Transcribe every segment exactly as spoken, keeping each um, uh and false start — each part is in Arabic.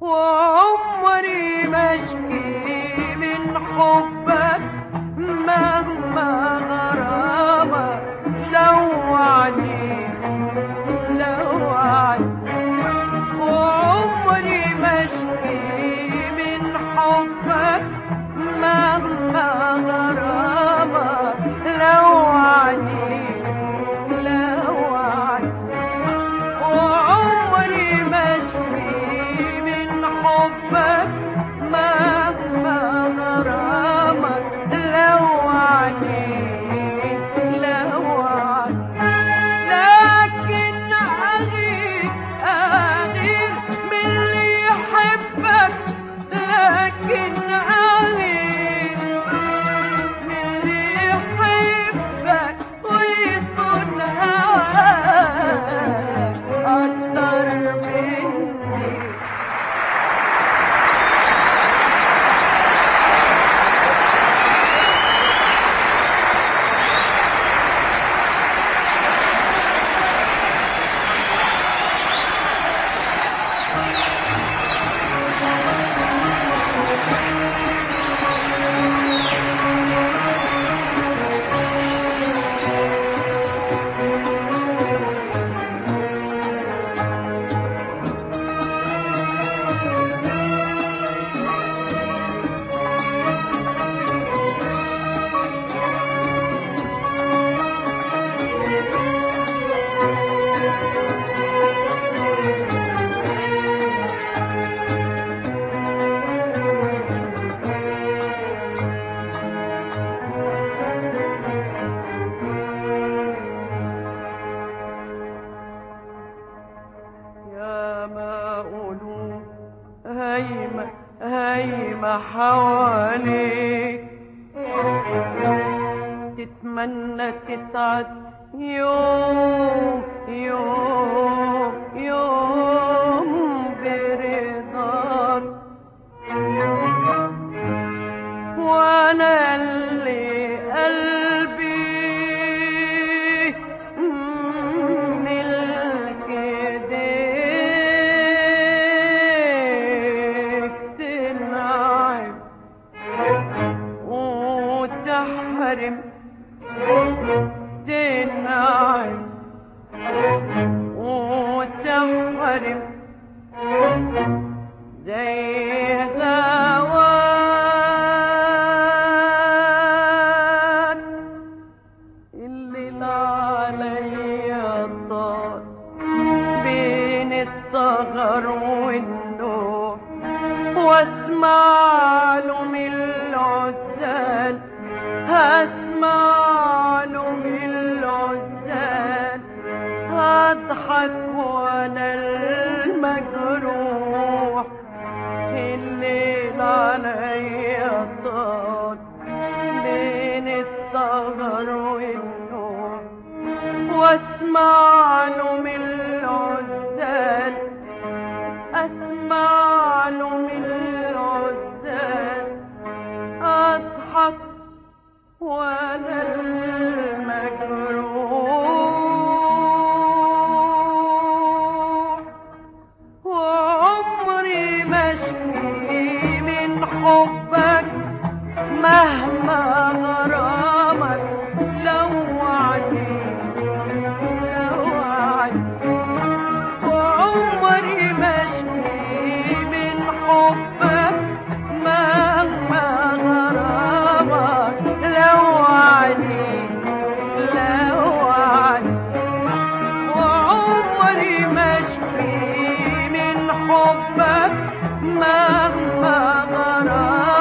وعمري مشكي من حبك مهما غرامك لوعني لوعني. وعمري مشكي من حبك مهما غرامك لوعني لوعني. وعمري مشكي من حبك مهما غرامك لوعني لوعني. لكن أغير أغير من اللي يحبك، لكن أغير من اللي يحبك ويصون هواك أكتر مني. هايمة هايمة حواليك، تتمنى تسعد يوم يوم يوم برضاك. وانا اللي قلبي ملك ايديك تنعم وتحرم تنعم وتحرم زي هواك. الليل عليا طال بين السهر والنوم، واسمع له من العزال هسمع له من العزال. هضحك وانا المجروح، الليل عليا طال بين السهر والنوم، واسمع له من العزال اسمع له من العزال. اضحك وانا المجروح، وعمري مشكي من حبك مهما غرامك لوعني لوعني. وعمري مشكي من حبك مهما غرامك لوعني لوعني. وعمري مشكي من حبك مهما غرامك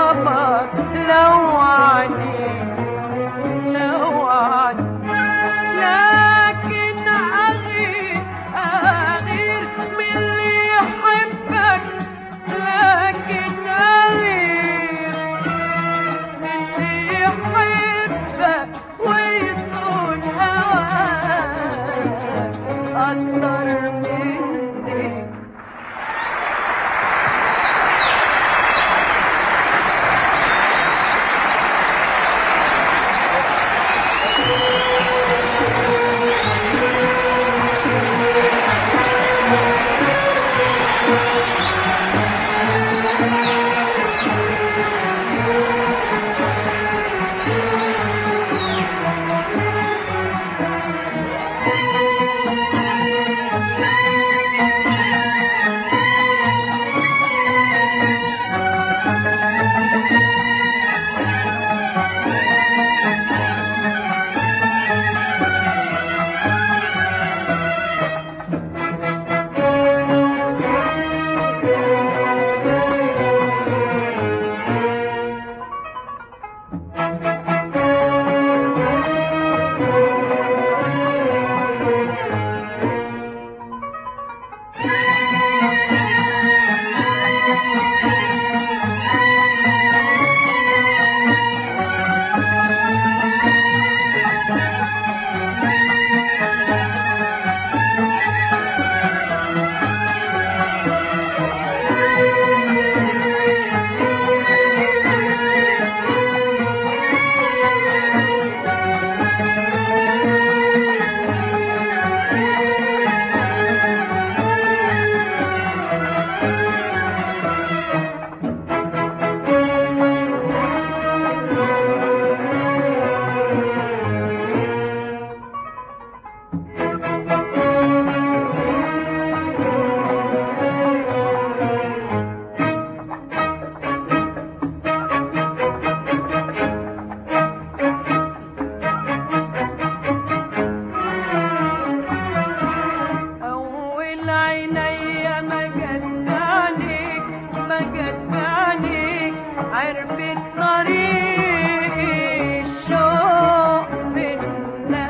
عرفت طريق الشوق بينا.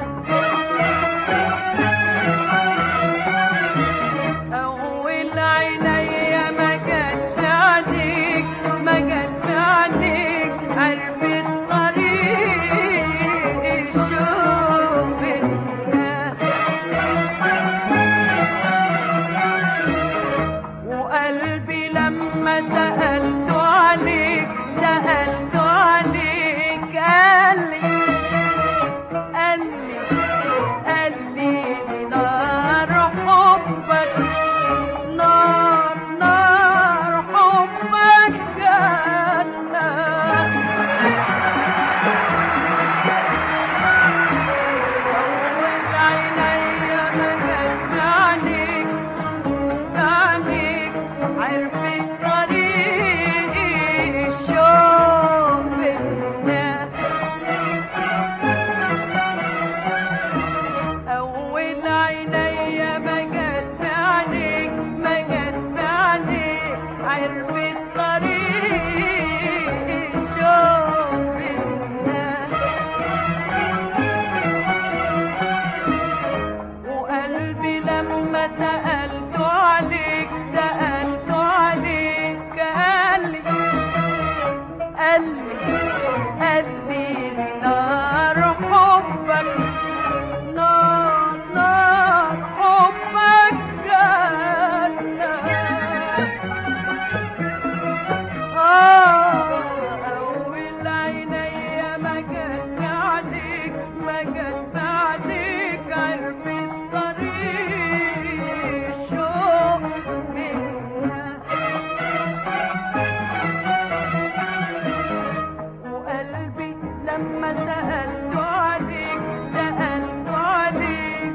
أول عينيا ما جت في عينيك ما جت في عينيك عرفت طريق الشوق بينا. وقلبي لما سألت عليك سألت عليك قالي قالي قالي دي نار حبك نار نار حبك جنة. أول عينيا ما جت في عينيك في عينيك عرفت طريق الشوق بينا. أول عينيا ما جت في عينيك ما جت في عينيك عرفت طريق الشوق بينا. وقلبي لما سألت عليك سألت عليك قالي قالي قالي نار حبك نار نار حبك جنة. أول عينيا ما جت في عينيك ما جت في عينيك عرفت طريق الشوق بينا. وقلبي لما سألت عليك سألت عليك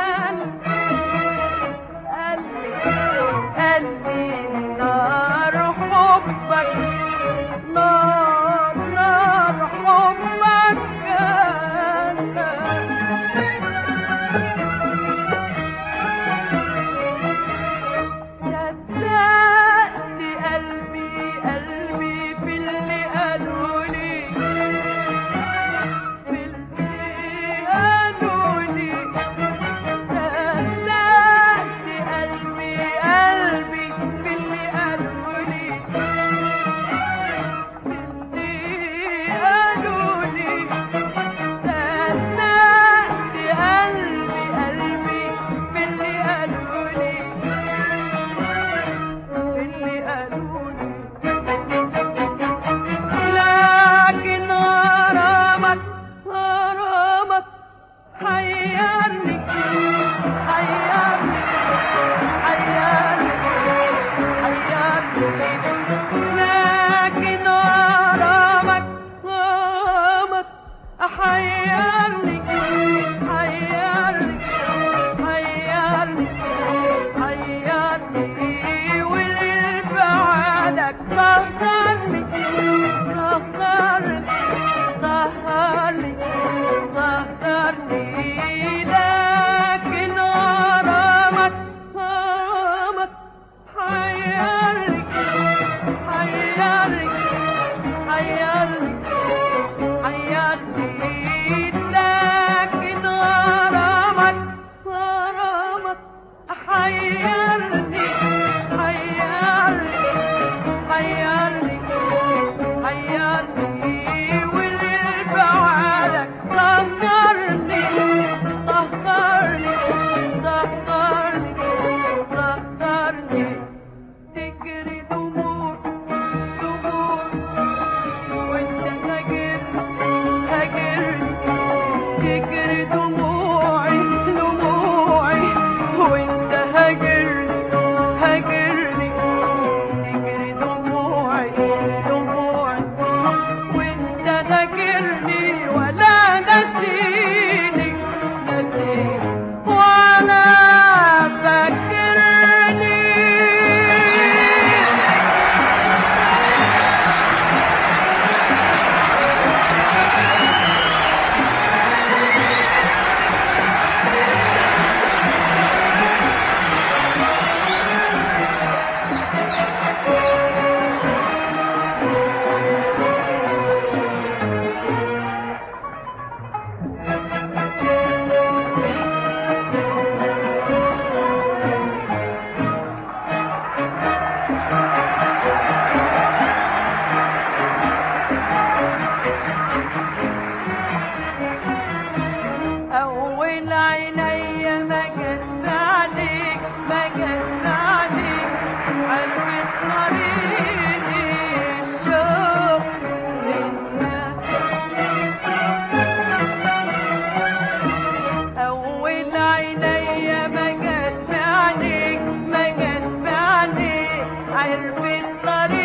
قالي قالي نار حبك نار نار حبك جنة. صدقت قلبي قلبي في اللي قالولي في اللي قالولي. صدقت قلبي قلبي في اللي قالولي في اللي قالولي. صدقت قلبي قلبي في اللي قالولي في اللي قالولي. لكن غرامك غرامك حيرني حيرني حيرني حيرني. لكن غرامك غرامك حيرني حيرني حيرني حيرني. والبعدك سهرني سهرني سهرني سهرني. لكن غرامك غرامك حيرني أول عينيا ما جت عليك ما جت عليك عرفت طريق الشوق لنا. أول عينيا ما جت عليك ما جت عليك عرفت طريق